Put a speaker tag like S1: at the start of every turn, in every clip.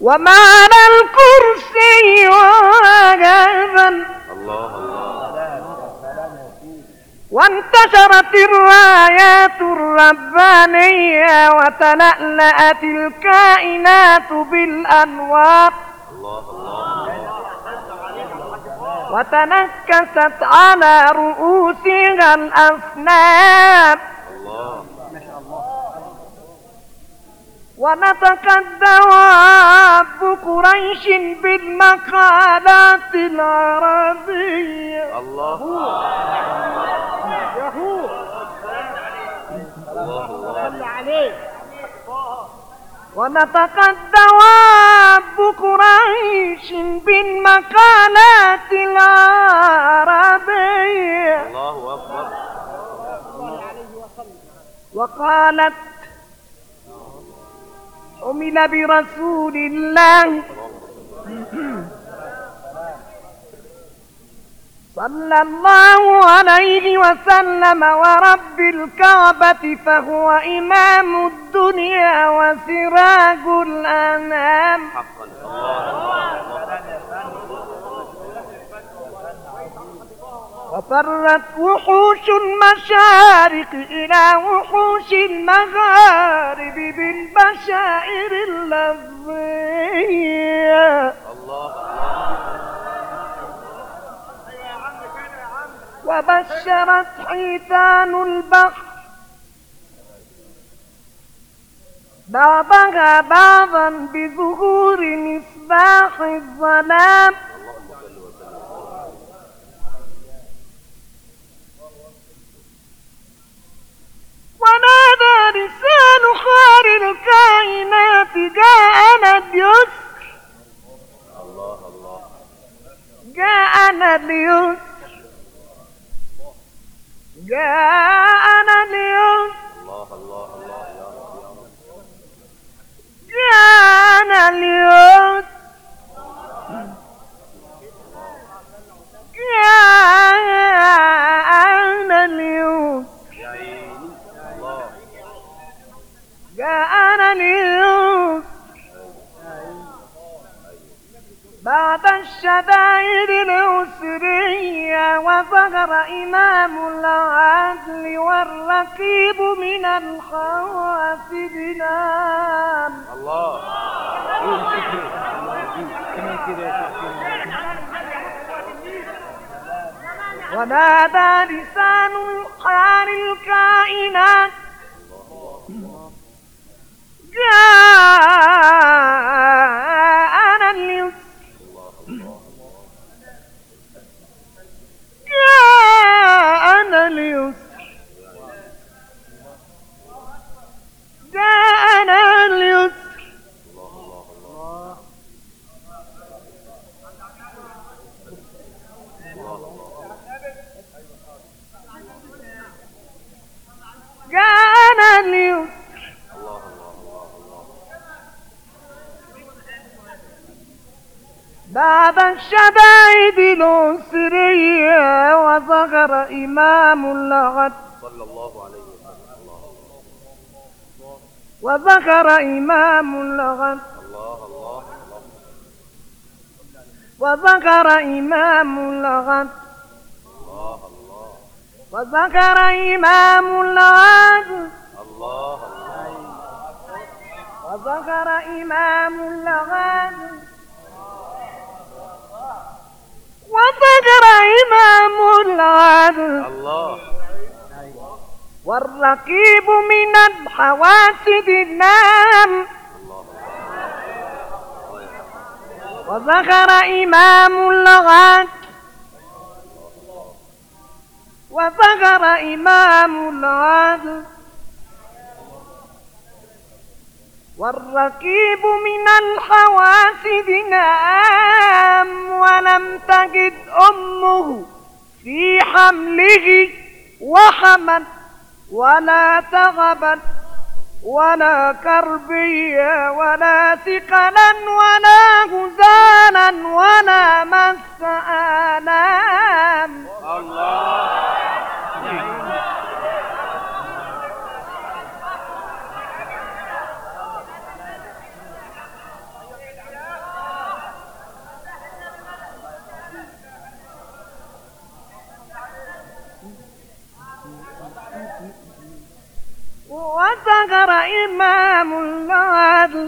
S1: وما على الكرسي وجبا وانتشرت الرايات الربانية وتلألأت الكائنات بالأنوار وتنكست على رؤوسها الأفنان ونطقت دواب قريش بالمقالات العربية ونطقت دواب قريش بالمقالات العربية وقالت حمل برسول الله صلى الله عليه وسلم ورب الكعبة فهو إمام الدنيا وسراج الأنام وفرت وحوش المشارق إلى وحوش المغارب بالبشائر اللفظية وبشرت حيتان البحر بعضها بعضا بظهور مصباح الظلام ونادى لسان خار الكائنات جاءنا اليسر جاءنا اليسر جاءنا اليسر جاءنا اليسر جاءنا اليسر جاءنا اليسر بعد الشدائد اليسرية وظهر إمام العدل والرقيب من الحواسب نام ونادى لسان حال الكائنات جاءنا اليسر جاءنا اليسر جاءنا اليسر جاءنا اليسر بعد الشدائد اليسرية وظهر إمام العدل صلى الله عليه وسلم وظهر إمام العدل وظهر إمام العدل وظهر إمام العدل وظهر إمام العدل وظهر إمام العدل والرقيب من الحواسب النام وظهر إمام العدل وظهر إمام العدل والرقيب من الحواسب نام ولم تجد أمه في حمله وحمت ولا تغبت ولا كربية ولا ثقلا ولا غزالا ولا مس آلام وظهر إمام العدل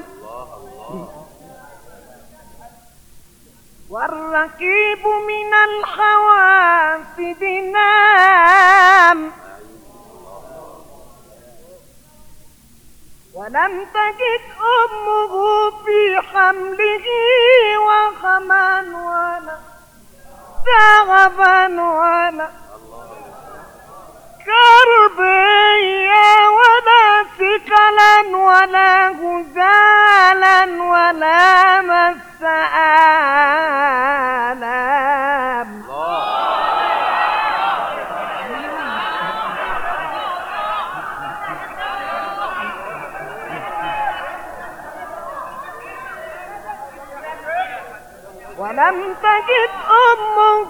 S1: والرقيب من الحوافد نام ولم تجد أمه في حمله وخما ولا تعبا ولا كربيا ولا ثقلا ولا غزالا ولا مس آلام ولم تجد أمه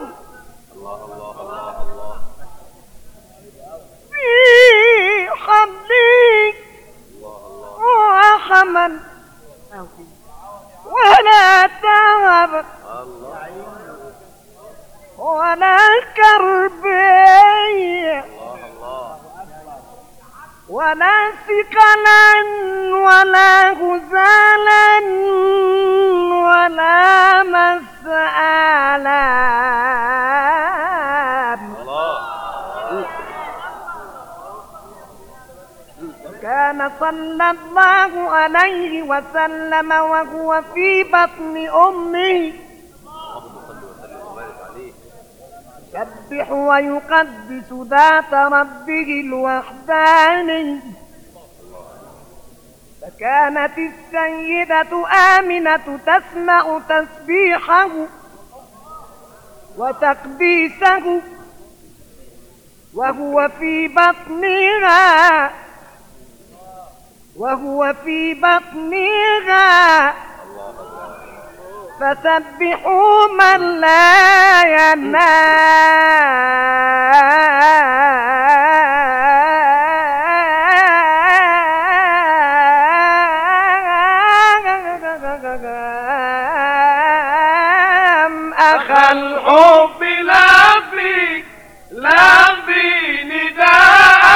S1: في حملي وحمل ولا تعب ولا كربي ولا ثقلا ولا غزالا ولا مس آلام كان صلى الله عليه وسلم وهو في بطن أمه يسبح ويقدس ذات ربه الوحداني فكانت السيدة آمنة تسمع تسبيحه وتقديسه وهو في بطنها فسبحوا من لا ينام أخا الحب لا في نداء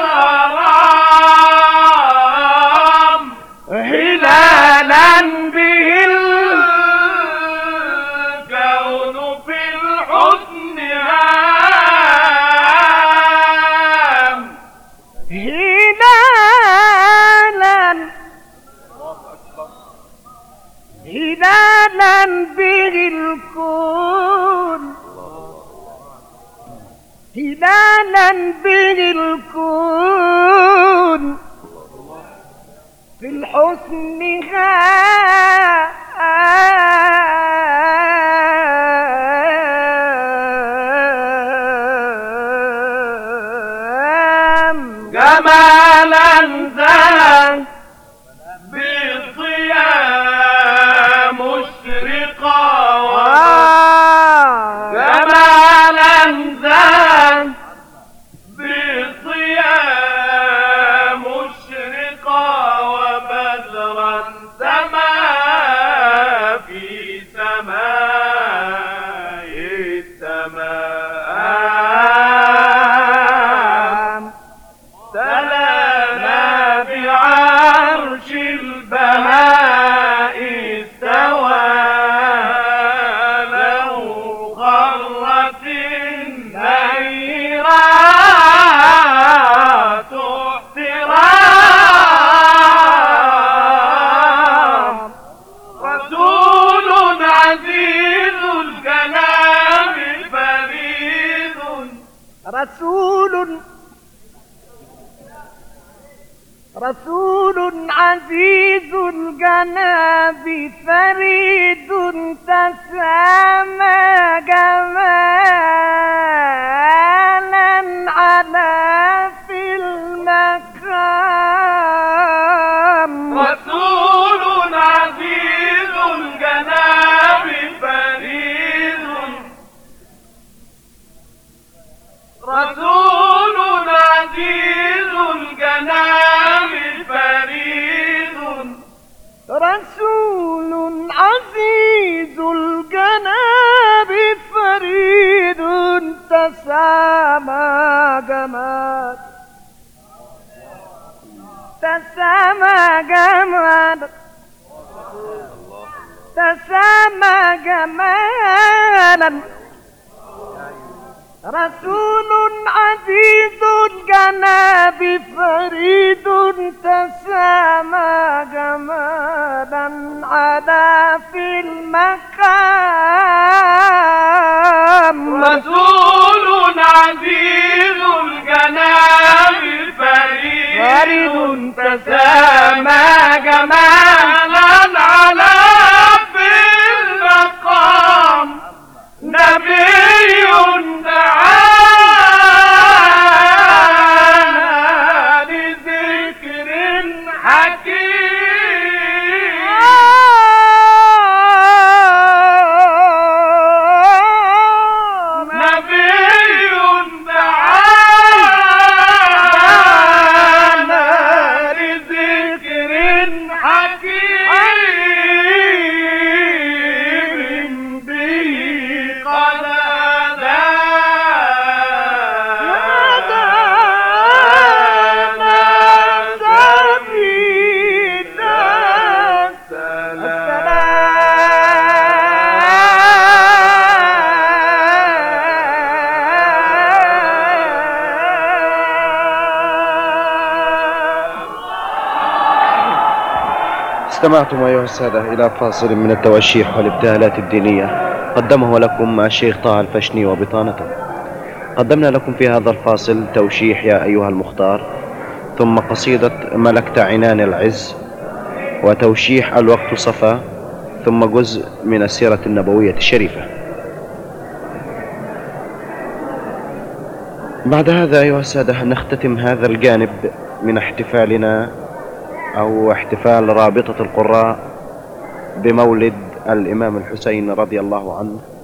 S1: الغرام هلالا به الكون في الحزن هام هلالا به الكون هلالا به الكون في الحسن هام جمالا زان بالضياء مشرقا جمالا زان بالضياء مشرقا وبدرا سما في سماء السماء تلانا بعرش البهاء استوى له غرة نيرات احترام رسول عزيز الكلام فريد رسول عزيز الجناب فريد تسامى جمالا على في المقام رسول عزيز الجناب فريد رسول عزيز الجناب فريد رسول عزيز الجناب فريد تسامى جمالا تسامى جمالا رسول عزيز الجناب فريد تسامى جمالا على في المقام
S2: رسول عزيز الجناب فريد تسامى جمالا على في المقام نبي دعانا لذكر حكيم نبي دعانا لذكر حكيم به قد
S3: استمعتم أيها السادة إلى فاصل من التوشيح والابتهالات الدينية قدمه لكم الشيخ طه الفشني وبطانته. قدمنا لكم في هذا الفاصل توشيح يا أيها المختار، ثم قصيدة ملكت عنان العز، وتوشيح الوقت صفا، ثم جزء من السيرة النبوية الشريفة. بعد هذا أيها السادة نختتم هذا الجانب من احتفالنا أو احتفال رابطة القراء بمولد الإمام الحسين رضي الله عنه